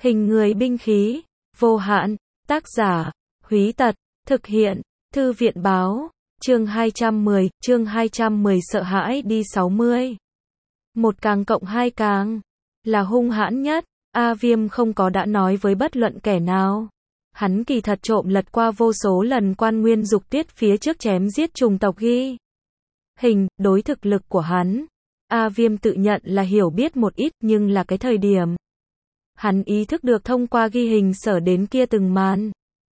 Hình người binh khí, vô hạn, tác giả, Húy Tật, thực hiện, Thư viện báo, chương 210 sợ hãi đi 60. Một càng cộng hai càng, là hung hãn nhất, A Viêm không có đã nói với bất luận kẻ nào. Hắn kỳ thật trộm lật qua vô số lần quan nguyên dục tiết phía trước chém giết trùng tộc ghi hình, đối thực lực của hắn. A Viêm tự nhận là hiểu biết một ít nhưng là cái thời điểm. Hắn ý thức được thông qua ghi hình sở đến kia từng màn.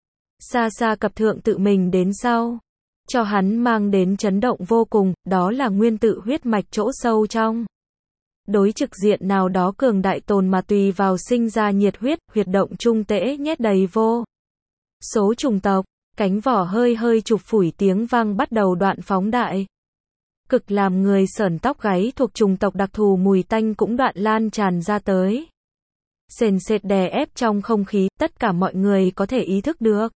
Xa xa cập thượng tự mình đến sau. Cho hắn mang đến chấn động vô cùng, đó là nguyên tự huyết mạch chỗ sâu trong. Đối trực diện nào đó cường đại tồn mà tùy vào sinh ra nhiệt huyệt động trung tễ nhét đầy vô. Số trùng tộc, cánh vỏ hơi hơi chụp phủi tiếng vang bắt đầu đoạn phóng đại. Cực làm người sởn tóc gáy thuộc trùng tộc đặc thù mùi tanh cũng đoạn lan tràn ra tới. Sền sệt đè ép trong không khí, tất cả mọi người có thể ý thức được.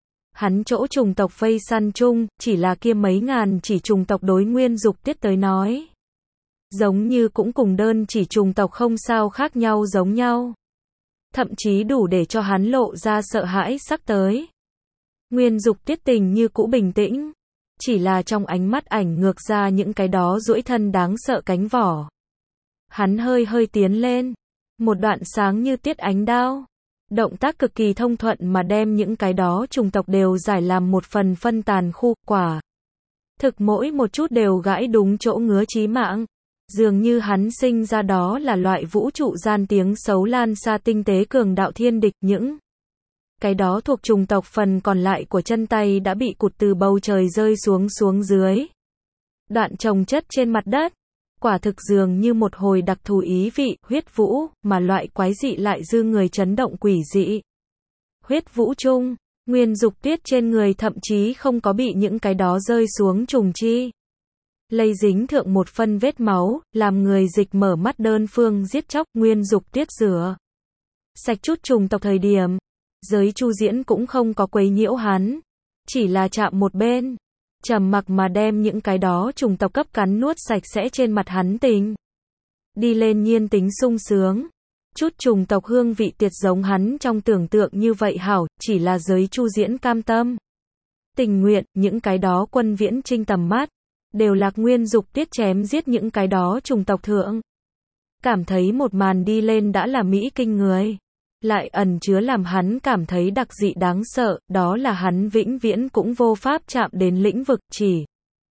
Hắn chỗ trùng tộc vây săn chung, chỉ là kia mấy ngàn chỉ trùng tộc đối nguyên dục tiết tới nói. Giống như cũng cùng đơn chỉ trùng tộc không sao khác nhau giống nhau. Thậm chí đủ để cho hắn lộ ra sợ hãi sắc tới. Nguyên dục tiết tình như cũ bình tĩnh. Chỉ là trong ánh mắt ảnh ngược ra những cái đó duỗi thân đáng sợ cánh vỏ. Hắn hơi hơi tiến lên. Một đoạn sáng như tiết ánh đao. Động tác cực kỳ thông thuận mà đem những cái đó trùng tộc đều giải làm một phần phân tàn khu, quả. Thực mỗi một chút đều gãi đúng chỗ ngứa chí mạng. Dường như hắn sinh ra đó là loại vũ trụ gian tiếng xấu lan xa tinh tế cường đạo thiên địch, những cái đó thuộc trùng tộc phần còn lại của chân tay đã bị cụt từ bầu trời rơi xuống dưới. Đoạn chồng chất trên mặt đất. Quả thực dường như một hồi đặc thù ý vị, huyết vũ, mà loại quái dị lại dư người chấn động quỷ dị. Huyết vũ chung, nguyên dục tiết trên người thậm chí không có bị những cái đó rơi xuống trùng chi. Lây dính thượng một phân vết máu, làm người dịch mở mắt đơn phương giết chóc, nguyên dục tiết rửa sạch chút trùng tộc thời điểm. Giới Chu Diễn cũng không có quấy nhiễu hắn, chỉ là chạm một bên. Trầm mặc mà đem những cái đó trùng tộc cấp cắn nuốt sạch sẽ trên mặt hắn tình. Đi lên nhiên tính sung sướng. Chút trùng tộc hương vị tiệt giống hắn trong tưởng tượng như vậy hảo, chỉ là giới Chu Diễn cam tâm. Tình nguyện, những cái đó quân viễn trinh tầm mắt. Đều lạc nguyên dục tiết chém giết những cái đó trùng tộc thượng. Cảm thấy một màn đi lên đã là mỹ kinh người. Lại ẩn chứa làm hắn cảm thấy đặc dị đáng sợ, đó là hắn vĩnh viễn cũng vô pháp chạm đến lĩnh vực, chỉ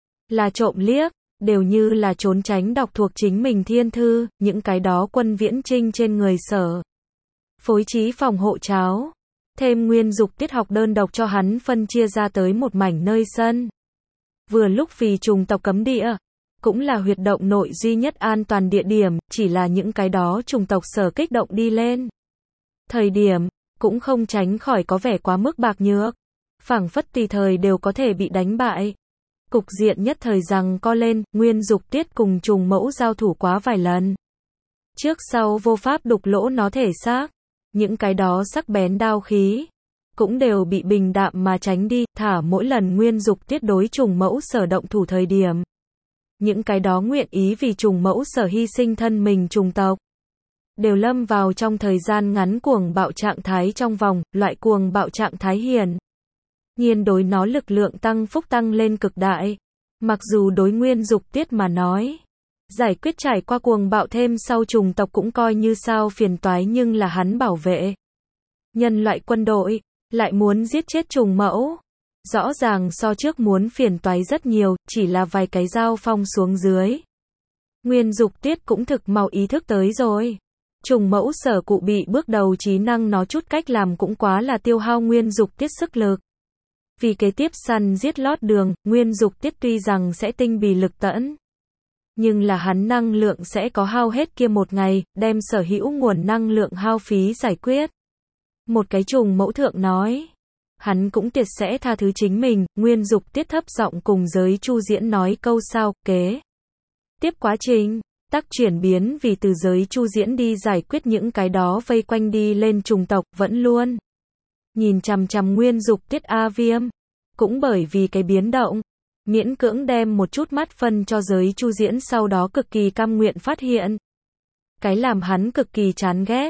là trộm liếc, đều như là trốn tránh đọc thuộc chính mình thiên thư, những cái đó quân viễn trinh trên người sở. Phối trí phòng hộ cháo, thêm nguyên dục tiết học đơn độc cho hắn phân chia ra tới một mảnh nơi sân. Vừa lúc vì trùng tộc cấm địa, cũng là huyệt động nội duy nhất an toàn địa điểm, chỉ là những cái đó trùng tộc sở kích động đi lên. Thời điểm, cũng không tránh khỏi có vẻ quá mức bạc nhược. Phảng phất tùy thời đều có thể bị đánh bại. Cục diện nhất thời rằng co lên, nguyên dục tiết cùng trùng mẫu giao thủ quá vài lần. Trước sau vô pháp đục lỗ nó thể xác. Những cái đó sắc bén đao khí. Cũng đều bị bình đạm mà tránh đi, thả mỗi lần nguyên dục tiết đối trùng mẫu sở động thủ thời điểm. Những cái đó nguyện ý vì trùng mẫu sở hy sinh thân mình trùng tộc. Đều lâm vào trong thời gian ngắn cuồng bạo trạng thái trong vòng, loại cuồng bạo trạng thái hiển nhiên đối nó lực lượng tăng phúc tăng lên cực đại. Mặc dù đối nguyên dục tiết mà nói, giải quyết trải qua cuồng bạo thêm sau trùng tộc cũng coi như sao phiền toái nhưng là hắn bảo vệ nhân loại quân đội, lại muốn giết chết trùng mẫu. Rõ ràng so trước muốn phiền toái rất nhiều, chỉ là vài cái giao phong xuống dưới. Nguyên dục tiết cũng thực mau ý thức tới rồi. Trùng mẫu sở cụ bị bước đầu trí năng nó chút cách làm cũng quá là tiêu hao nguyên dục tiết sức lực. Vì kế tiếp săn giết lót đường, nguyên dục tiết tuy rằng sẽ tinh bì lực tẫn. Nhưng là hắn năng lượng sẽ có hao hết kia một ngày, đem sở hữu nguồn năng lượng hao phí giải quyết. Một cái trùng mẫu thượng nói. Hắn cũng tiệt sẽ tha thứ chính mình, nguyên dục tiết thấp giọng cùng giới Chu Diễn nói câu sao, kế. Tiếp quá trình. Tắc chuyển biến vì từ giới Chu Diễn đi giải quyết những cái đó vây quanh đi lên trùng tộc, vẫn luôn nhìn chằm chằm nguyên dục tiết A Viêm. Cũng bởi vì cái biến động, miễn cưỡng đem một chút mắt phân cho giới Chu Diễn sau đó cực kỳ cam nguyện phát hiện. Cái làm hắn cực kỳ chán ghét,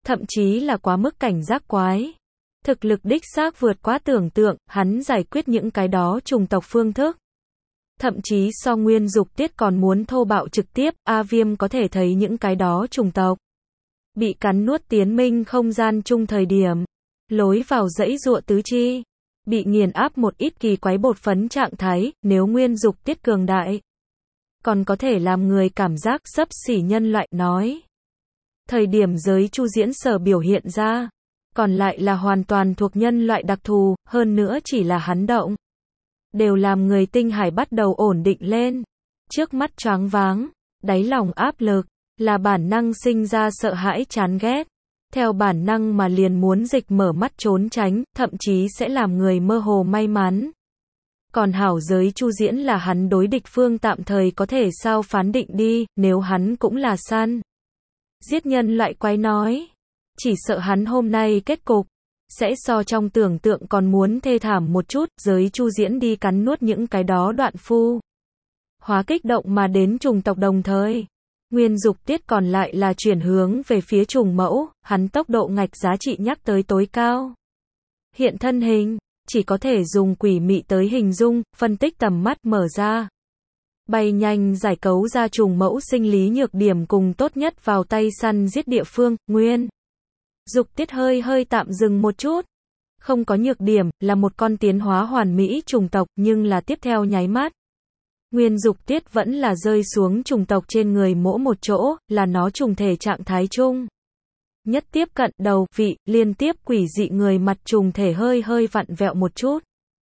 thậm chí là quá mức cảnh giác quái. Thực lực đích xác vượt quá tưởng tượng, hắn giải quyết những cái đó trùng tộc phương thức. Thậm chí so Nguyên Dục Tiết còn muốn thô bạo trực tiếp, A Viêm có thể thấy những cái đó trùng tộc bị cắn nuốt tiến minh không gian chung thời điểm, lối vào dãy dụa tứ chi, bị nghiền áp một ít kỳ quái bột phấn trạng thái, nếu Nguyên Dục Tiết cường đại, còn có thể làm người cảm giác xấp xỉ nhân loại nói. Thời điểm giới chu diễn sở biểu hiện ra, còn lại là hoàn toàn thuộc nhân loại đặc thù, hơn nữa chỉ là hắn động, đều làm người tinh hải bắt đầu ổn định lên. Trước mắt choáng váng, đáy lòng áp lực, là bản năng sinh ra sợ hãi chán ghét. Theo bản năng mà liền muốn dịch mở mắt trốn tránh, thậm chí sẽ làm người mơ hồ may mắn. Còn hảo giới chu diễn là hắn đối địch phương tạm thời có thể sao phán định đi, nếu hắn cũng là săn giết nhân loại quái nói. Chỉ sợ hắn hôm nay kết cục sẽ so trong tưởng tượng còn muốn thê thảm một chút, giới chu diễn đi cắn nuốt những cái đó đoạn phu hóa kích động mà đến trùng tộc đồng thời. Nguyên Dục Tiết còn lại là chuyển hướng về phía trùng mẫu, hắn tốc độ ngạch giá trị nhắc tới tối cao. Hiện thân hình, chỉ có thể dùng quỷ mị tới hình dung, phân tích tầm mắt mở ra. Bay nhanh giải cấu ra trùng mẫu sinh lý nhược điểm cùng tốt nhất vào tay săn giết địa phương, Nguyên Dục Tiết hơi tạm dừng một chút. Không có nhược điểm, là một con tiến hóa hoàn mỹ trùng tộc, nhưng là tiếp theo nháy mắt. Nguyên Dục Tiết vẫn là rơi xuống trùng tộc trên người mỗi một chỗ, là nó trùng thể trạng thái chung. Nhất tiếp cận đầu, vị, liên tiếp quỷ dị người mặt trùng thể hơi vặn vẹo một chút.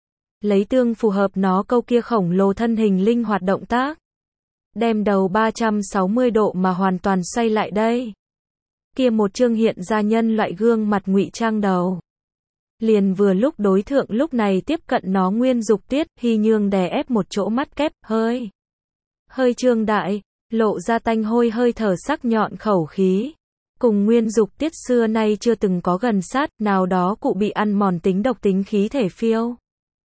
Lấy tương phù hợp nó câu kia khổng lồ thân hình linh hoạt động tác. Đem đầu 360 độ mà hoàn toàn xoay lại đây. Kia một chương hiện ra nhân loại gương mặt ngụy trang đầu. Liền vừa lúc đối thượng lúc này tiếp cận nó Nguyên Dục Tiết, Hy Nhương đè ép một chỗ mắt kép, hơi trương đại, lộ ra tanh hôi hơi thở sắc nhọn khẩu khí. Cùng Nguyên Dục Tiết xưa nay chưa từng có gần sát, nào đó cụ bị ăn mòn tính độc tính khí thể phiêu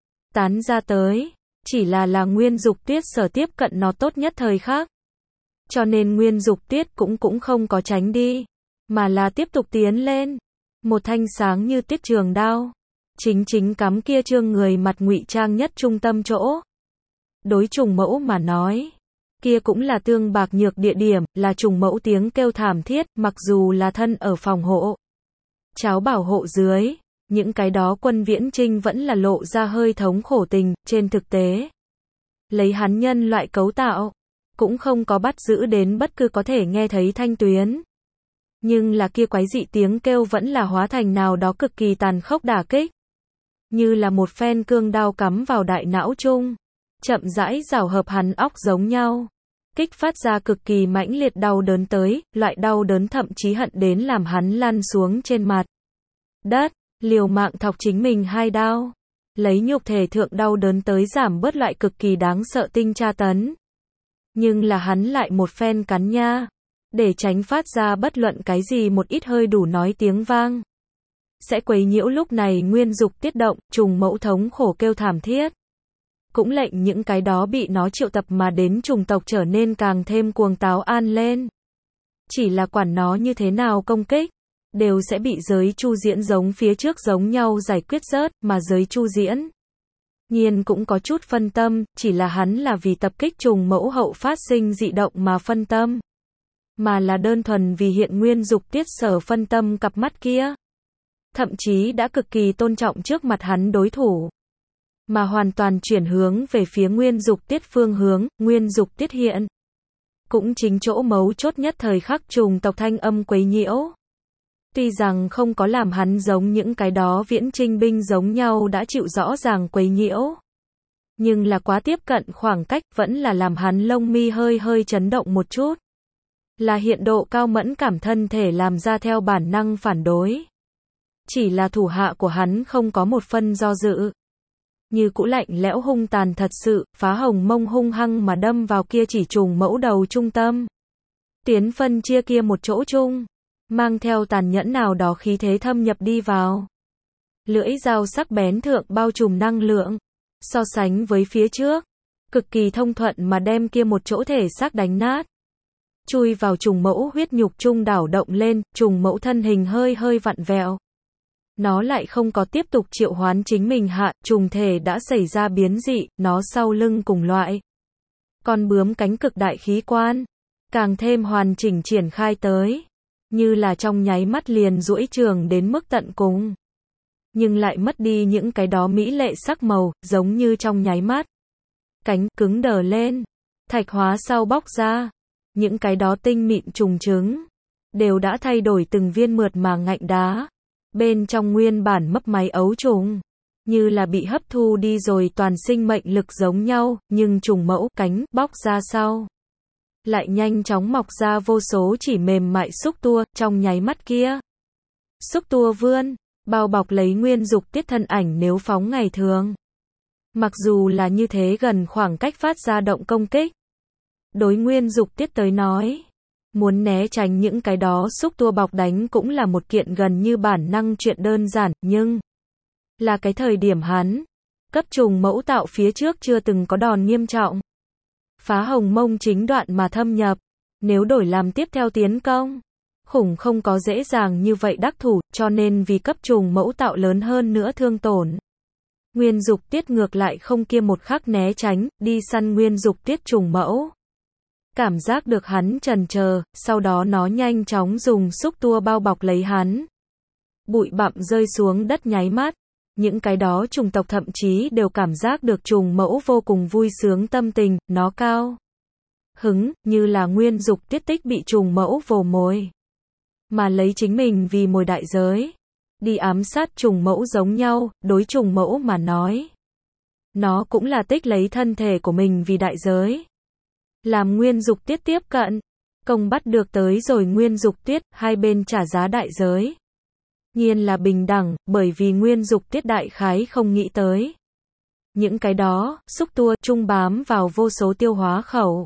tán ra tới, chỉ là Nguyên Dục Tiết sở tiếp cận nó tốt nhất thời khắc. Cho nên Nguyên Dục Tiết cũng không có tránh đi, mà là tiếp tục tiến lên. Một thanh sáng như tiết trường đao, chính cắm kia trương người mặt ngụy trang nhất trung tâm chỗ. Đối trùng mẫu mà nói, kia cũng là tương bạc nhược địa điểm, là trùng mẫu tiếng kêu thảm thiết, mặc dù là thân ở phòng hộ, cháo bảo hộ dưới, những cái đó quân viễn trinh vẫn là lộ ra hơi thống khổ tình, trên thực tế. Lấy hắn nhân loại cấu tạo, cũng không có bắt giữ đến bất cứ có thể nghe thấy thanh tuyến. Nhưng là kia quái dị tiếng kêu vẫn là hóa thành nào đó cực kỳ tàn khốc đả kích. Như là một phen cương đao cắm vào đại não chung, chậm rãi rào hợp hắn óc giống nhau. Kích phát ra cực kỳ mãnh liệt đau đớn tới, loại đau đớn thậm chí hận đến làm hắn lăn xuống trên mặt đất, liều mạng thọc chính mình hai đao. Lấy nhục thể thượng đau đớn tới giảm bớt loại cực kỳ đáng sợ tinh tra tấn. Nhưng là hắn lại một phen cắn nha. Để tránh phát ra bất luận cái gì một ít hơi đủ nói tiếng vang. Sẽ quấy nhiễu lúc này Nguyên Dục Tiết động, trùng mẫu thống khổ kêu thảm thiết. Cũng lệnh những cái đó bị nó triệu tập mà đến trùng tộc trở nên càng thêm cuồng táo an lên. Chỉ là quản nó như thế nào công kích, đều sẽ bị giới chu diễn giống phía trước giống nhau giải quyết rớt, mà giới chu diễn nhiên cũng có chút phân tâm, chỉ là hắn là vì tập kích trùng mẫu hậu phát sinh dị động mà phân tâm. Mà là đơn thuần vì hiện Nguyên Dục Tiết sở phân tâm cặp mắt kia. Thậm chí đã cực kỳ tôn trọng trước mặt hắn đối thủ. Mà hoàn toàn chuyển hướng về phía Nguyên Dục Tiết phương hướng, Nguyên Dục Tiết hiện. Cũng chính chỗ mấu chốt nhất thời khắc trùng tộc thanh âm quấy nhiễu. Tuy rằng không có làm hắn giống những cái đó viễn trinh binh giống nhau đã chịu rõ ràng quấy nhiễu. Nhưng là quá tiếp cận khoảng cách vẫn là làm hắn lông mi hơi chấn động một chút. Là hiện độ cao mẫn cảm thân thể làm ra theo bản năng phản đối. Chỉ là thủ hạ của hắn không có một phân do dự. Như cũ lạnh lẽo hung tàn thật sự, phá hồng mông hung hăng mà đâm vào kia chỉ trùng mẫu đầu trung tâm. Tiến phân chia kia một chỗ chung, mang theo tàn nhẫn nào đó khí thế thâm nhập đi vào. Lưỡi dao sắc bén thượng bao trùm năng lượng, so sánh với phía trước, cực kỳ thông thuận mà đem kia một chỗ thể xác đánh nát. chui vào trùng mẫu huyết nhục trung đảo động lên, trùng mẫu thân hình hơi hơi vặn vẹo. Nó lại không có tiếp tục triệu hoán chính mình hạ, trùng thể đã xảy ra biến dị, nó sau lưng cùng loại. Con bướm cánh cực đại khí quan, càng thêm hoàn chỉnh triển khai tới, như là trong nháy mắt liền duỗi trường đến mức tận cùng. Nhưng lại mất đi những cái đó mỹ lệ sắc màu, giống như trong nháy mắt. Cánh cứng đờ lên, thạch hóa sau bóc ra, những cái đó tinh mịn trùng trứng, đều đã thay đổi từng viên mượt mà ngạnh đá. Bên trong nguyên bản mấp máy ấu trùng, như là bị hấp thu đi rồi toàn sinh mệnh lực giống nhau, nhưng trùng mẫu cánh bóc ra sau, lại nhanh chóng mọc ra vô số chỉ mềm mại xúc tua, trong nháy mắt kia. Xúc tua vươn, bao bọc lấy nguyên dục tiết thân ảnh nếu phóng ngày thường. Mặc dù là như thế gần khoảng cách phát ra động công kích. Đối nguyên dục tiết tới nói, muốn né tránh những cái đó xúc tua bọc đánh cũng là một kiện gần như bản năng chuyện đơn giản, nhưng là cái thời điểm hắn cấp trùng mẫu tạo phía trước chưa từng có đòn nghiêm trọng. Phá hồng mông chính đoạn mà thâm nhập, nếu đổi làm tiếp theo tiến công, khủng không có dễ dàng như vậy đắc thủ, cho nên vì cấp trùng mẫu tạo lớn hơn nữa thương tổn. Nguyên dục tiết ngược lại không kia một khắc né tránh, đi săn nguyên dục tiết trùng mẫu. Cảm giác được hắn chần chờ, sau đó nó nhanh chóng dùng xúc tua bao bọc lấy hắn. Bụi bặm rơi xuống đất nháy mắt, những cái đó trùng tộc thậm chí đều cảm giác được trùng mẫu vô cùng vui sướng tâm tình, nó cao hứng, như là nguyên dục tiết tích bị trùng mẫu vồ mồi. Mà lấy chính mình vì mồi đại giới, đi ám sát trùng mẫu giống nhau, đối trùng mẫu mà nói. Nó cũng là tích lấy thân thể của mình vì đại giới. Làm nguyên dục tiết tiếp cận, công bắt được tới rồi nguyên dục tiết, hai bên trả giá đại giới. Nhiên là bình đẳng, bởi vì nguyên dục tiết đại khái không nghĩ tới. Những cái đó, xúc tua, trung bám vào vô số tiêu hóa khẩu.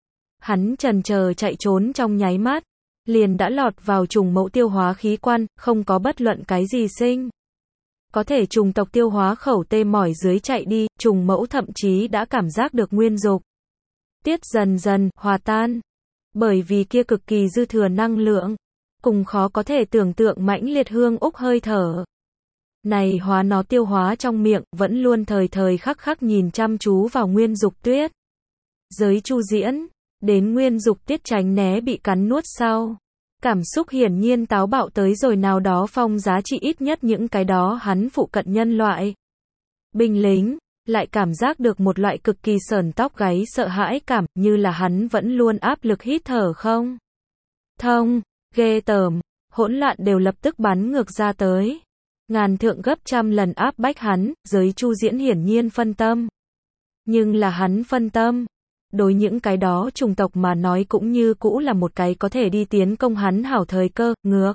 Hắn chần chờ chạy trốn trong nháy mắt, liền đã lọt vào trùng mẫu tiêu hóa khí quan, không có bất luận cái gì sinh. Có thể trùng tộc tiêu hóa khẩu tê mỏi dưới chạy đi, trùng mẫu thậm chí đã cảm giác được nguyên dục tiết dần dần hòa tan, bởi vì kia cực kỳ dư thừa năng lượng, cùng khó có thể tưởng tượng mãnh liệt hương úc hơi thở. Này hóa nó tiêu hóa trong miệng, vẫn luôn thời thời khắc khắc nhìn chăm chú vào nguyên dục tuyết. Giới Chu Diễn, đến nguyên dục tiết tránh né bị cắn nuốt sau. Cảm xúc hiển nhiên táo bạo tới rồi nào đó phong giá trị ít nhất những cái đó hắn phụ cận nhân loại. Binh lính, lại cảm giác được một loại cực kỳ sởn tóc gáy sợ hãi cảm, như là hắn vẫn luôn áp lực hít thở không thông, ghê tởm, hỗn loạn đều lập tức bắn ngược ra tới. Ngàn thượng gấp trăm lần áp bách hắn, Giới Chu Diễn hiển nhiên phân tâm. Nhưng là hắn phân tâm, đối những cái đó trùng tộc mà nói cũng như cũ là một cái có thể đi tiến công hắn hảo thời cơ, ngược.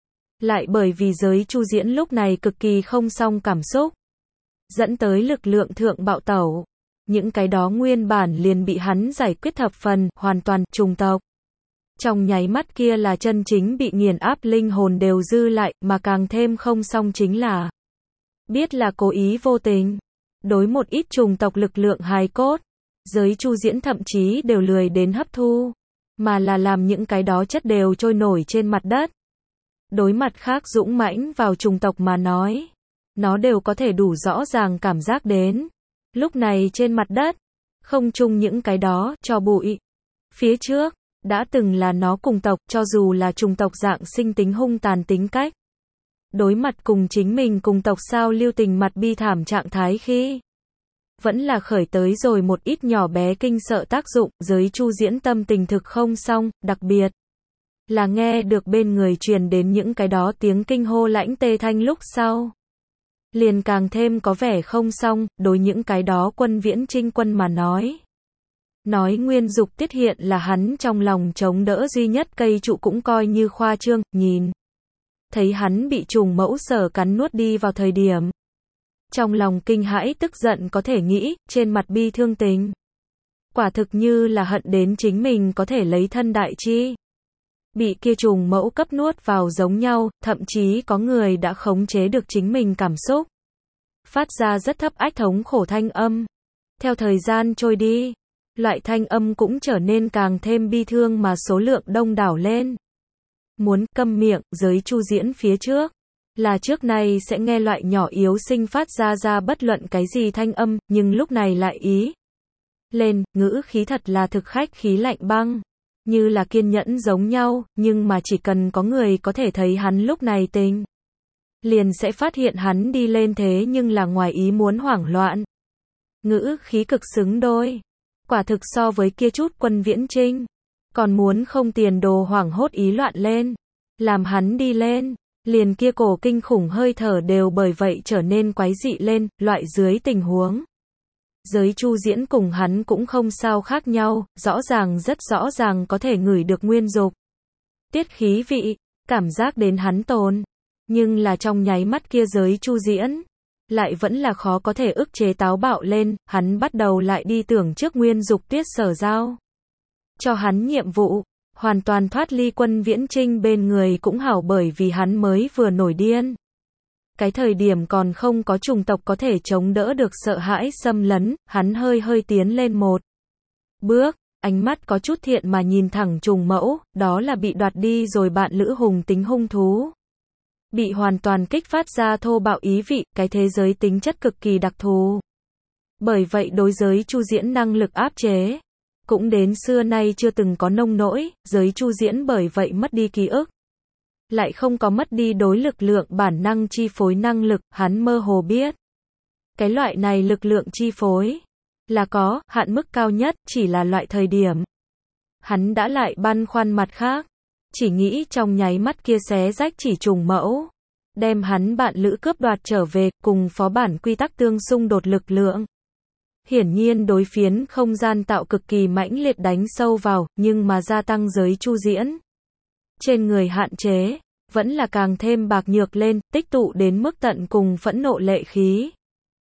Lại bởi vì Giới Chu Diễn lúc này cực kỳ không song cảm xúc, dẫn tới lực lượng thượng bạo tẩu. Những cái đó nguyên bản liền bị hắn giải quyết thập phần, hoàn toàn, trùng tộc. Trong nháy mắt kia là chân chính bị nghiền áp linh hồn đều dư lại, mà càng thêm không song chính là biết là cố ý vô tình. Đối một ít trùng tộc lực lượng hài cốt, Giới Chu Diễn thậm chí đều lười đến hấp thu, mà là làm những cái đó chất đều trôi nổi trên mặt đất. Đối mặt khác dũng mãnh vào trùng tộc mà nói, nó đều có thể đủ rõ ràng cảm giác đến. Lúc này trên mặt đất, không chung những cái đó, cho bụi. Phía trước, đã từng là nó cùng tộc, cho dù là trùng tộc dạng sinh tính hung tàn tính cách. Đối mặt cùng chính mình cùng tộc sao lưu tình mặt bi thảm trạng thái khi vẫn là khởi tới rồi một ít nhỏ bé kinh sợ tác dụng. Giới Chu Diễn tâm tình thực không xong, đặc biệt là nghe được bên người truyền đến những cái đó tiếng kinh hô lãnh tê thanh lúc sau, liền càng thêm có vẻ không xong. Đối những cái đó quân viễn trinh quân mà nói nguyên dục tiết hiện là hắn trong lòng chống đỡ duy nhất cây trụ cũng coi như khoa trương. Nhìn thấy hắn bị trùng mẫu sở cắn nuốt đi vào thời điểm, trong lòng kinh hãi tức giận có thể nghĩ, trên mặt bi thương tình. Quả thực như là hận đến chính mình có thể lấy thân đại chi. Bị kia trùng mẫu cấp nuốt vào giống nhau, thậm chí có người đã khống chế được chính mình cảm xúc. Phát ra rất thấp ách thống khổ thanh âm. Theo thời gian trôi đi, loại thanh âm cũng trở nên càng thêm bi thương mà số lượng đông đảo lên. Muốn câm miệng, giới Chu Diễn phía trước. Là trước này sẽ nghe loại nhỏ yếu sinh phát ra bất luận cái gì thanh âm, nhưng lúc này lại ý lên, ngữ khí thật là thực khách khí lạnh băng. Như là kiên nhẫn giống nhau, nhưng mà chỉ cần có người có thể thấy hắn lúc này tình. Liền sẽ phát hiện hắn đi lên thế nhưng là ngoài ý muốn hoảng loạn. Ngữ khí cực xứng đôi. Quả thực so với kia chút Quân Viễn Trinh. Còn muốn không tiền đồ hoảng hốt ý loạn lên. Làm hắn đi lên. Liền kia cổ kinh khủng hơi thở đều bởi vậy trở nên quái dị lên, loại dưới tình huống. Giới Chu Diễn cùng hắn cũng không sao khác nhau, rất rõ ràng có thể ngửi được nguyên dục. Tiết khí vị, cảm giác đến hắn tồn. Nhưng là trong nháy mắt kia giới Chu Diễn, lại vẫn là khó có thể ức chế táo bạo lên, hắn bắt đầu lại đi tưởng trước nguyên dục Tuyết sở giao. Cho hắn nhiệm vụ, hoàn toàn thoát ly Quân Viễn Trinh bên người cũng hảo bởi vì hắn mới vừa nổi điên. Cái thời điểm còn không có chủng tộc có thể chống đỡ được sợ hãi xâm lấn, hắn hơi tiến lên một bước, ánh mắt có chút thiện mà nhìn thẳng Trùng Mẫu, đó là bị đoạt đi rồi bạn lữ hùng tính hung thú. Bị hoàn toàn kích phát ra thô bạo ý vị, cái thế giới tính chất cực kỳ đặc thù. Bởi vậy đối giới Chu Diễn năng lực áp chế, cũng đến xưa nay chưa từng có nông nỗi, giới Chu Diễn bởi vậy mất đi ký ức. Lại không có mất đi đối lực lượng bản năng chi phối năng lực, hắn mơ hồ biết. Cái loại này lực lượng chi phối, là có, hạn mức cao nhất, chỉ là loại thời điểm. Hắn đã lại băn khoăn mặt khác. Chỉ nghĩ trong nháy mắt kia xé rách chỉ Trùng Mẫu. Đem hắn bạn lữ cướp đoạt trở về, cùng phó bản quy tắc tương xung đột lực lượng. Hiển nhiên đối phiến không gian tạo cực kỳ mãnh liệt đánh sâu vào, nhưng mà gia tăng giới Chu Diễn. Trên người hạn chế, vẫn là càng thêm bạc nhược lên, tích tụ đến mức tận cùng phẫn nộ lệ khí.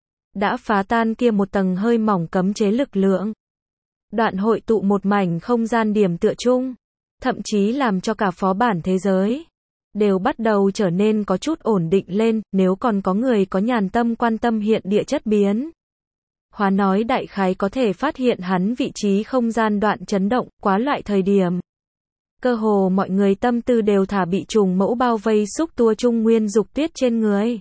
Đã phá tan kia một tầng hơi mỏng cấm chế lực lượng. Đoạn hội tụ một mảnh không gian điểm tựa chung. Thậm chí làm cho cả phó bản thế giới đều bắt đầu trở nên có chút ổn định lên, nếu còn có người có nhàn tâm quan tâm hiện địa chất biến. Hóa nói đại khái có thể phát hiện hắn vị trí không gian đoạn chấn động, quá loại thời điểm. Cơ hồ mọi người tâm tư đều thả bị Trùng Mẫu bao vây xúc tua chung nguyên dục Tuyết trên người.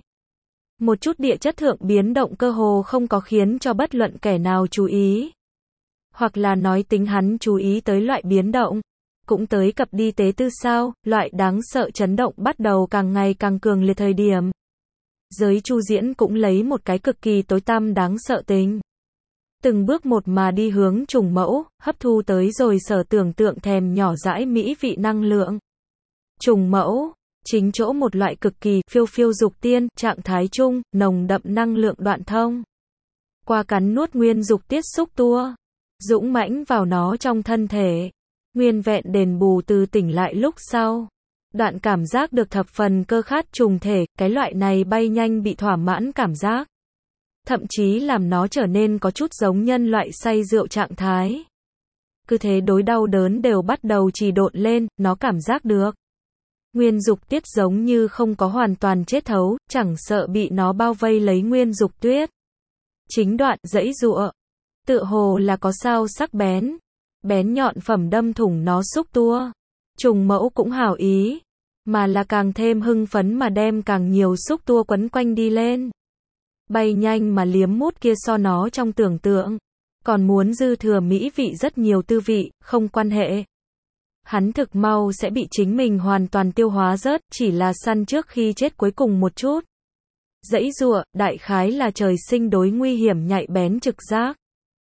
Một chút địa chất thượng biến động cơ hồ không có khiến cho bất luận kẻ nào chú ý. Hoặc là nói tính hắn chú ý tới loại biến động. Cũng tới cập đi tế tư sao, loại đáng sợ chấn động bắt đầu càng ngày càng cường liệt thời điểm. Giới Chu Diễn cũng lấy một cái cực kỳ tối tăm đáng sợ tính. Từng bước một mà đi hướng Trùng Mẫu, hấp thu tới rồi sở tưởng tượng thèm nhỏ dãi mỹ vị năng lượng. Trùng Mẫu, chính chỗ một loại cực kỳ phiêu dục tiên, trạng thái chung, nồng đậm năng lượng đoạn thông. Qua cắn nuốt nguyên dục tiết xúc tua, dũng mãnh vào nó trong thân thể. Nguyên vẹn đền bù từ tỉnh lại lúc sau. Đoạn cảm giác được thập phần cơ khát trùng thể, cái loại này bay nhanh bị thỏa mãn cảm giác. Thậm chí làm nó trở nên có chút giống nhân loại say rượu trạng thái. Cứ thế đối đau đớn đều bắt đầu trì độn lên, nó cảm giác được. Nguyên dục tiết giống như không có hoàn toàn chết thấu, chẳng sợ bị nó bao vây lấy nguyên dục tuyết. Chính đoạn giãy giụa, tựa hồ là có sao sắc bén. Bén nhọn phẩm đâm thủng nó xúc tua. Trùng Mẫu cũng hảo ý, mà là càng thêm hưng phấn mà đem càng nhiều xúc tua quấn quanh đi lên. Bay nhanh mà liếm mút kia so nó trong tưởng tượng. Còn muốn dư thừa mỹ vị rất nhiều tư vị, không quan hệ. Hắn thực mau sẽ bị chính mình hoàn toàn tiêu hóa rớt, chỉ là săn trước khi chết cuối cùng một chút. Giãy giụa, đại khái là trời sinh đối nguy hiểm nhạy bén trực giác.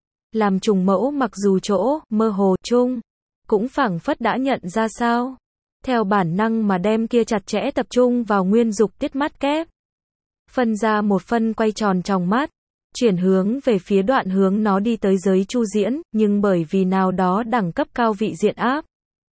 Làm Trùng Mẫu mặc dù chỗ, mơ hồ, chung, cũng phảng phất đã nhận ra sao. Theo bản năng mà đem kia chặt chẽ tập trung vào nguyên dục tiết mắt kép. Phân ra một phân quay tròn trong mắt, chuyển hướng về phía đoạn hướng nó đi tới giới Chu Diễn, nhưng bởi vì nào đó đẳng cấp cao vị diện áp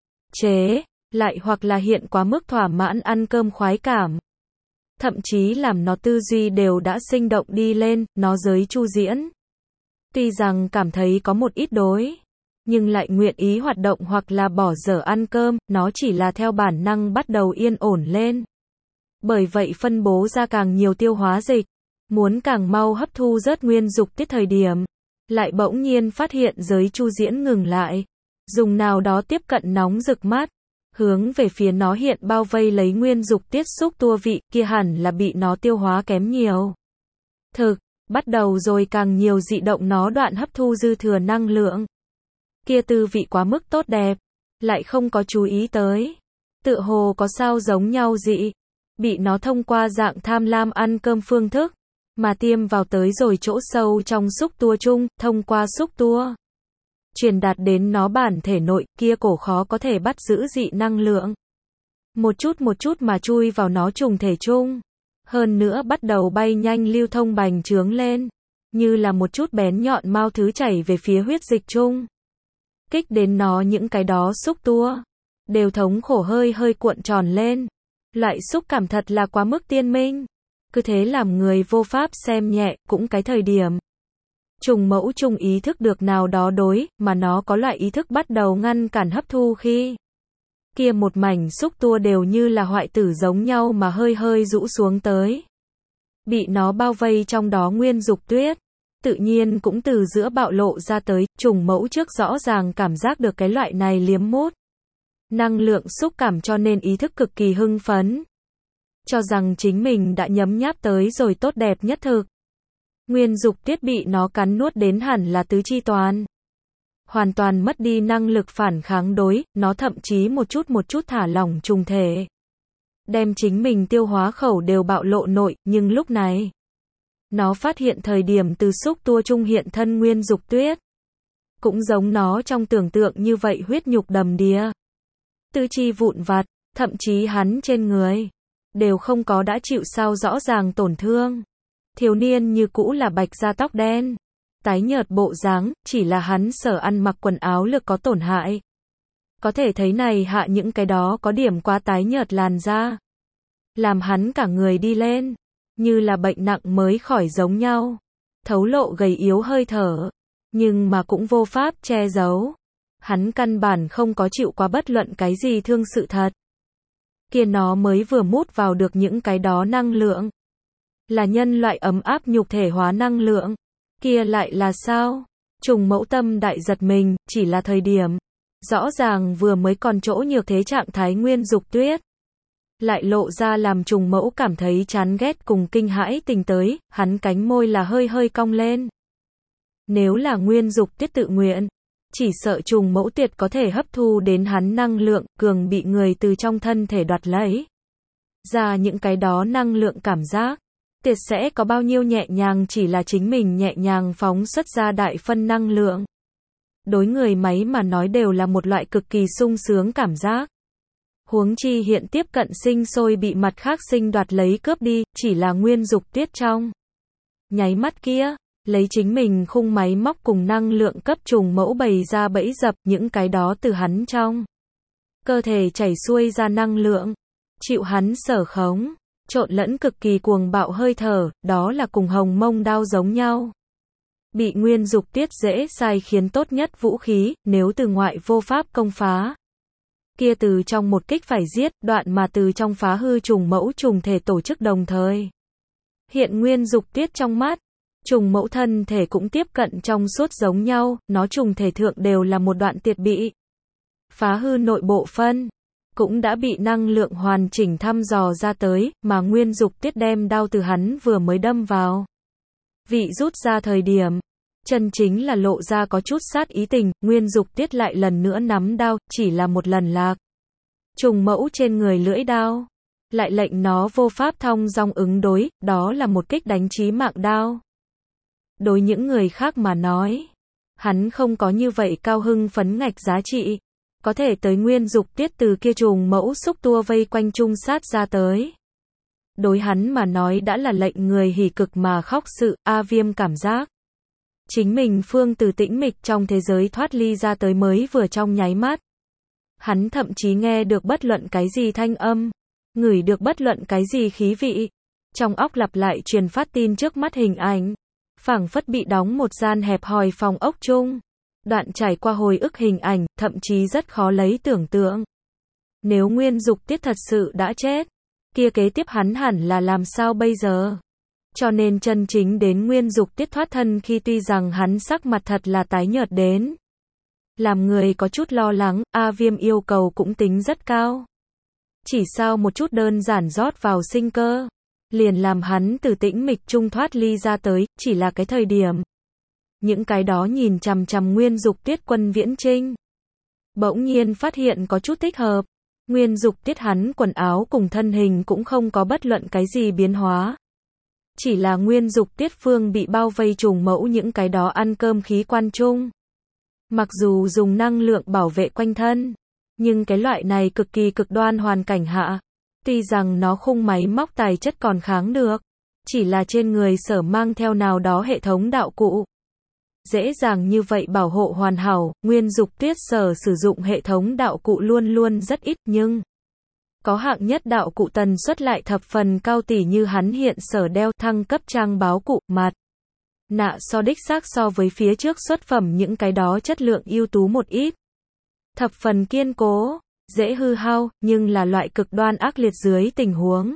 chế, lại hoặc là hiện quá mức thỏa mãn ăn cơm khoái cảm. Thậm chí làm nó tư duy đều đã sinh động đi lên, nó giới Chu Diễn. Tuy rằng cảm thấy có một ít đối, nhưng lại nguyện ý hoạt động hoặc là bỏ dở ăn cơm, nó chỉ là theo bản năng bắt đầu yên ổn lên. Bởi vậy phân bố ra càng nhiều tiêu hóa dịch, muốn càng mau hấp thu rớt nguyên dục tiết thời điểm. lại bỗng nhiên phát hiện giới chu diễn ngừng lại. Dùng nào đó tiếp cận nóng rực mắt, hướng về phía nó hiện bao vây lấy nguyên dục tiết xúc tua vị, kia hẳn là bị nó tiêu hóa kém nhiều. Thực, bắt đầu rồi càng nhiều dị động nó đoạn hấp thu dư thừa năng lượng. Kia tư vị quá mức tốt đẹp, lại không có chú ý tới. Tựa hồ có sao giống nhau dị, bị nó thông qua dạng tham lam ăn cơm phương thức, mà tiêm vào tới rồi chỗ sâu trong xúc tua chung, thông qua xúc tua. Truyền đạt đến nó bản thể nội, kia cổ khó có thể bắt giữ dị năng lượng. Một chút mà chui vào nó trùng thể chung. Hơn nữa bắt đầu bay nhanh lưu thông bành trướng lên. Như là một chút bén nhọn mao thứ chảy về phía huyết dịch chung. Kích đến nó những cái đó xúc tua. Đều thống khổ hơi hơi cuộn tròn lên. Loại xúc cảm thật là quá mức tiên minh. Cứ thế làm người vô pháp xem nhẹ, cũng cái thời điểm. Trùng mẫu chung ý thức được nào đó đối, mà nó có loại ý thức bắt đầu ngăn cản hấp thu khi. Kia một mảnh xúc tua đều như là hoại tử giống nhau mà hơi hơi rũ xuống tới. Bị nó bao vây trong đó nguyên dục tuyết. Tự nhiên cũng từ giữa bạo lộ ra tới, trùng mẫu trước rõ ràng cảm giác được cái loại này liếm mút. Năng lượng xúc cảm cho nên ý thức cực kỳ hưng phấn. Cho rằng chính mình đã nhấm nháp tới rồi tốt đẹp nhất thực. Nguyên dục tiết bị nó cắn nuốt đến hẳn là tứ chi toàn. Hoàn toàn mất đi năng lực phản kháng đối, nó thậm chí một chút thả lỏng trùng thể. Đem chính mình tiêu hóa khẩu đều bạo lộ nội, nhưng lúc này, nó phát hiện thời điểm từ xúc tua trung hiện thân nguyên dục tuyết. Cũng giống nó trong tưởng tượng như vậy huyết nhục đầm đìa. Tứ chi vụn vặt, thậm chí hắn trên người, đều không có đã chịu sao rõ ràng tổn thương. Thiếu niên như cũ là bạch da tóc đen, tái nhợt bộ dáng, chỉ là hắn sở ăn mặc quần áo lực có tổn hại. Có thể thấy này hạ những cái đó có điểm quá tái nhợt làn da. Làm hắn cả người đi lên, như là bệnh nặng mới khỏi giống nhau. Thấu lộ gầy yếu hơi thở, nhưng mà cũng vô pháp che giấu. Hắn căn bản không có chịu qua bất luận cái gì thương sự thật. Kia nó mới vừa mút vào được những cái đó năng lượng. Là nhân loại ấm áp nhục thể hóa năng lượng. Kia lại là sao? Trùng mẫu tâm đại giật mình, chỉ là thời điểm. Rõ ràng vừa mới còn chỗ nhược thế trạng thái nguyên dục tuyết. Lại lộ ra làm trùng mẫu cảm thấy chán ghét cùng kinh hãi tình tới, hắn cánh môi là hơi hơi cong lên. Nếu là nguyên dục tiết tự nguyện, chỉ sợ trùng mẫu tiệt có thể hấp thu đến hắn năng lượng, cường bị người từ trong thân thể đoạt lấy. Ra những cái đó năng lượng cảm giác. Tiệt sẽ có bao nhiêu nhẹ nhàng chỉ là chính mình nhẹ nhàng phóng xuất ra đại phân năng lượng. Đối người máy mà nói đều là một loại cực kỳ sung sướng cảm giác. Huống chi hiện tiếp cận sinh sôi bị mặt khác sinh đoạt lấy cướp đi, chỉ là nguyên dục tiết trong. Nháy mắt kia, lấy chính mình khung máy móc cùng năng lượng cấp trùng mẫu bày ra bẫy dập những cái đó từ hắn trong. Cơ thể chảy xuôi ra năng lượng, chịu hắn sở khống. Trộn lẫn cực kỳ cuồng bạo hơi thở, đó là cùng hồng mông đao giống nhau. Bị nguyên dục tiết dễ sai khiến tốt nhất vũ khí, nếu từ ngoại vô pháp công phá. Kia từ trong một kích phải giết, đoạn mà từ trong phá hư trùng mẫu trùng thể tổ chức đồng thời. Hiện nguyên dục tiết trong mắt, trùng mẫu thân thể cũng tiếp cận trong suốt giống nhau, nó trùng thể thượng đều là một đoạn tiệt bị. Phá hư nội bộ phân. Cũng đã bị năng lượng hoàn chỉnh thăm dò ra tới, mà nguyên dục tiết đem đao từ hắn vừa mới đâm vào. Vị rút ra thời điểm, chân chính là lộ ra có chút sát ý tình, nguyên dục tiết lại lần nữa nắm đao, chỉ là một lần lạc. Trùng mẫu trên người lưỡi đao, lại lệnh nó vô pháp thong dong ứng đối, đó là một kích đánh chí mạng đao. Đối những người khác mà nói, hắn không có như vậy cao hưng phấn ngạch giá trị. Có thể tới nguyên dục tiết từ kia trùng mẫu xúc tua vây quanh chung sát ra tới. Đối hắn mà nói đã là lệnh người hỉ cực mà khóc sự, viêm cảm giác. Chính mình phương từ tĩnh mịch trong thế giới thoát ly ra tới mới vừa trong nháy mắt. Hắn thậm chí nghe được bất luận cái gì thanh âm, ngửi được bất luận cái gì khí vị. Trong óc lặp lại truyền phát tin trước mắt hình ảnh. Phảng phất bị đóng một gian hẹp hòi phòng ốc chung. Đoạn trải qua hồi ức hình ảnh, thậm chí rất khó lấy tưởng tượng. Nếu nguyên dục tiết thật sự đã chết, kia kế tiếp hắn hẳn là làm sao bây giờ? Cho nên chân chính đến Nguyên Dục Tiết thoát thân khi tuy rằng hắn sắc mặt thật là tái nhợt đến. Làm người có chút lo lắng, A Viêm yêu cầu cũng tính rất cao. Chỉ sao một chút đơn giản rót vào sinh cơ. Liền làm hắn từ tĩnh mịch trung thoát ly ra tới, chỉ là cái thời điểm. Những cái đó nhìn chằm chằm Nguyên Dục Tiết Quân Viễn Trinh. Bỗng nhiên phát hiện có chút thích hợp. Nguyên Dục Tiết hắn quần áo cùng thân hình cũng không có bất luận cái gì biến hóa. Chỉ là Nguyên Dục Tiết phương bị bao vây trùng mẫu những cái đó ăn cơm khí quan chung. Mặc dù dùng năng lượng bảo vệ quanh thân, nhưng cái loại này cực kỳ cực đoan hoàn cảnh hạ. Tuy rằng nó khung máy móc tài chất còn kháng được, chỉ là trên người sở mang theo nào đó hệ thống đạo cụ. Dễ dàng như vậy bảo hộ hoàn hảo, Nguyên Dục Tiết sở sử dụng hệ thống đạo cụ luôn luôn rất ít nhưng có hạng nhất đạo cụ tần suất lại thập phần cao tỉ như hắn hiện sở đeo thăng cấp trang báo cụ, mặt nạ so đích xác so với phía trước xuất phẩm những cái đó chất lượng ưu tú một ít. Thập phần kiên cố, dễ hư hao, nhưng là loại cực đoan ác liệt dưới tình huống.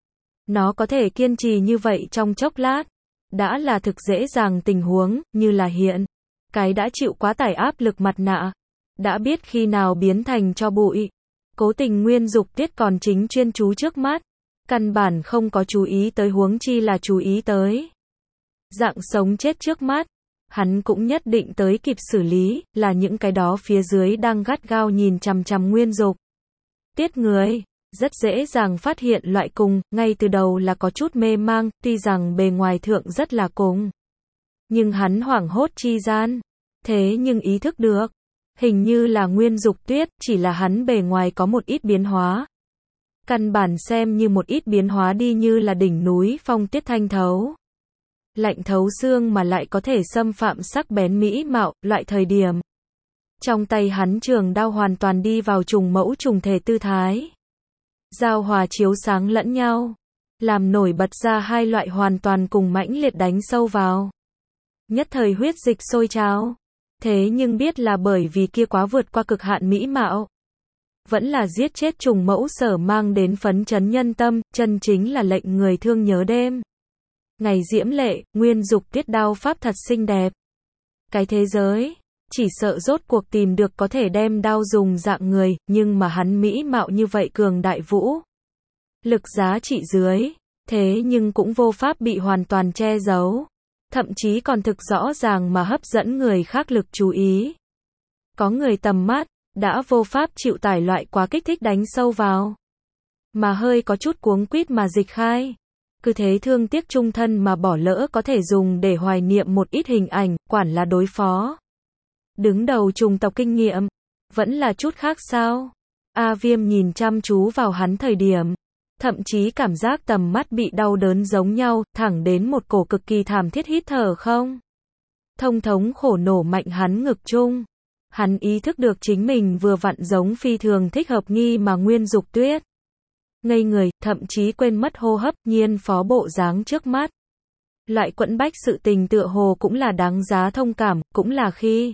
Nó có thể kiên trì như vậy trong chốc lát. Đã là thực dễ dàng tình huống, như là hiện. Cái đã chịu quá tải áp lực mặt nạ. Đã biết khi nào biến thành cho bụi. Cố tình Nguyên Dục Tiết còn chính chuyên chú trước mắt. Căn bản không có chú ý tới huống chi là chú ý tới dạng sống chết trước mắt. Hắn cũng nhất định tới kịp xử lý, là những cái đó phía dưới đang gắt gao nhìn chằm chằm Nguyên Dục Tiết người. Rất dễ dàng phát hiện loại cùng, ngay từ đầu là có chút mê mang, tuy rằng bề ngoài thượng rất là cùng. Nhưng hắn hoảng hốt chi gian. Thế nhưng ý thức được, hình như là Nguyên Dục Tiết, chỉ là hắn bề ngoài có một ít biến hóa. Căn bản xem như một ít biến hóa đi như là đỉnh núi phong tiết thanh thấu. Lạnh thấu xương mà lại có thể xâm phạm sắc bén mỹ mạo, loại thời điểm. Trong tay hắn trường đao hoàn toàn đi vào trùng mẫu trùng thể tư thái. Giao hòa chiếu sáng lẫn nhau, làm nổi bật ra hai loại hoàn toàn cùng mãnh liệt đánh sâu vào. Nhất thời huyết dịch sôi trào. Thế nhưng biết là bởi vì kia quá vượt qua cực hạn mỹ mạo. Vẫn là giết chết trùng mẫu sở mang đến phấn chấn nhân tâm, chân chính là lệnh người thương nhớ đêm. Ngày diễm lệ, Nguyên Dục Tiết đao pháp thật xinh đẹp. Cái thế giới, chỉ sợ rốt cuộc tìm được có thể đem đao dùng dạng người, nhưng mà hắn mỹ mạo như vậy cường đại vũ. Lực giá trị dưới, thế nhưng cũng vô pháp bị hoàn toàn che giấu. Thậm chí còn thực rõ ràng mà hấp dẫn người khác lực chú ý. Có người tầm mắt, đã vô pháp chịu tải loại quá kích thích đánh sâu vào. Mà hơi có chút cuống quýt mà dịch khai. Cứ thế thương tiếc trung thân mà bỏ lỡ có thể dùng để hoài niệm một ít hình ảnh, quản là đối phó. Đứng đầu trùng tộc kinh nghiệm, vẫn là chút khác sao? A Viêm nhìn chăm chú vào hắn thời điểm, thậm chí cảm giác tầm mắt bị đau đớn giống nhau, thẳng đến một cổ cực kỳ thảm thiết hít thở không. Thông thống khổ nổ mạnh hắn ngực chung. Hắn ý thức được chính mình vừa vặn giống phi thường thích hợp nghi mà Nguyên Dục Tuyết. Ngây người, thậm chí quên mất hô hấp, nhiên phó bộ dáng trước mắt. Loại quẫn bách sự tình tựa hồ cũng là đáng giá thông cảm, cũng là khi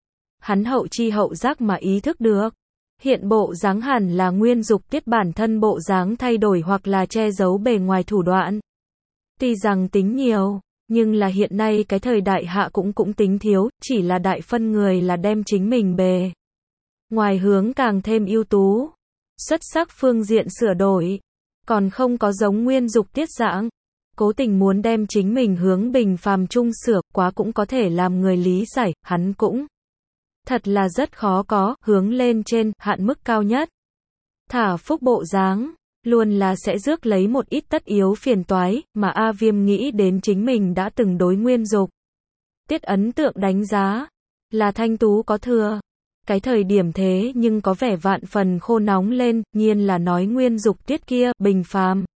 hắn hậu chi hậu giác mà ý thức được. Hiện bộ dáng hẳn là Nguyên Dục Tiết bản thân bộ dáng thay đổi hoặc là che giấu bề ngoài thủ đoạn. Tuy rằng tính nhiều, nhưng là hiện nay cái thời đại hạ cũng tính thiếu, chỉ là đại phân người là đem chính mình bề ngoài hướng càng thêm ưu tú. Xuất sắc phương diện sửa đổi, còn không có giống Nguyên Dục Tiết dạng. Cố tình muốn đem chính mình hướng bình phàm trung sửa, quá cũng có thể làm người lý giải, hắn cũng thật là rất khó có, hướng lên trên, hạn mức cao nhất. Thả phúc bộ dáng, luôn là sẽ rước lấy một ít tất yếu phiền toái, mà A Viêm nghĩ đến chính mình đã từng đối Nguyên Dục Tiết ấn tượng đánh giá, là thanh tú có thừa. Cái thời điểm thế nhưng có vẻ vạn phần khô nóng lên, nhiên là nói Nguyên Dục Tiết kia, bình phàm.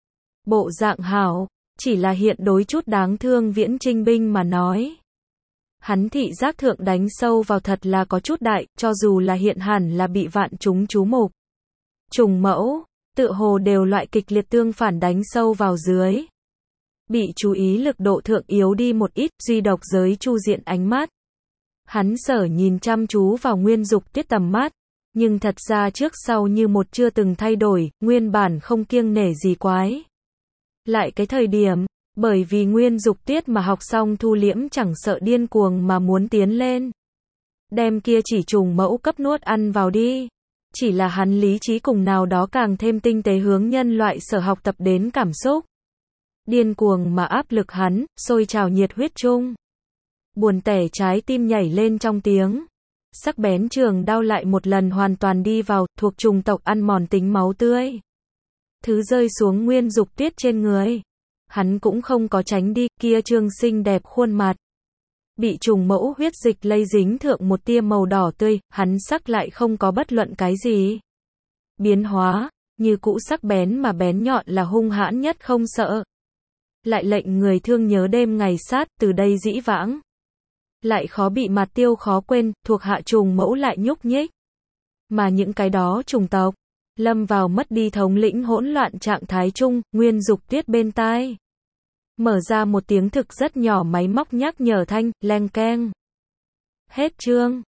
Bộ dạng hảo, chỉ là hiện đối chút đáng thương Viễn Trinh binh mà nói. Hắn thị giác thượng đánh sâu vào thật là có chút đại, cho dù là hiện hẳn là bị vạn chúng chú mục. Trùng mẫu, tựa hồ đều loại kịch liệt tương phản đánh sâu vào dưới. Bị chú ý lực độ thượng yếu đi một ít, duy độc giới chu diện ánh mắt. Hắn sở nhìn chăm chú vào Nguyên Dục Tiết tầm mắt, nhưng thật ra trước sau như một chưa từng thay đổi, nguyên bản không kiêng nể gì quái. Lại cái thời điểm, Bởi vì Nguyên Dục Tiết mà học xong thu liễm chẳng sợ điên cuồng mà muốn tiến lên. Đem kia chỉ trùng mẫu cấp nuốt ăn vào đi. Chỉ là hắn lý trí cùng nào đó càng thêm tinh tế hướng nhân loại sở học tập đến cảm xúc. Điên cuồng mà áp lực hắn, sôi trào nhiệt huyết chung. Buồn tẻ trái tim nhảy lên trong tiếng. Sắc bén trường đao lại một lần hoàn toàn đi vào, thuộc trùng tộc ăn mòn tính máu tươi. Thứ rơi xuống Nguyên Dục Tiết trên người. Hắn cũng không có tránh đi, kia trương xinh đẹp khuôn mặt. Bị trùng mẫu huyết dịch lây dính thượng một tia màu đỏ tươi, hắn sắc lại không có bất luận cái gì. Biến hóa, như cũ sắc bén mà bén nhọn là hung hãn nhất không sợ. Lại lệnh người thương nhớ đêm ngày sát, từ đây dĩ vãng. Lại khó bị mạt tiêu khó quên, thuộc hạ trùng mẫu lại nhúc nhích. Mà những cái đó trùng tộc, lâm vào mất đi thống lĩnh hỗn loạn trạng thái chung, Nguyên Dục Tiết bên tai. Mở ra một tiếng thực rất nhỏ máy móc nhắc nhở thanh, leng keng. Hết chương.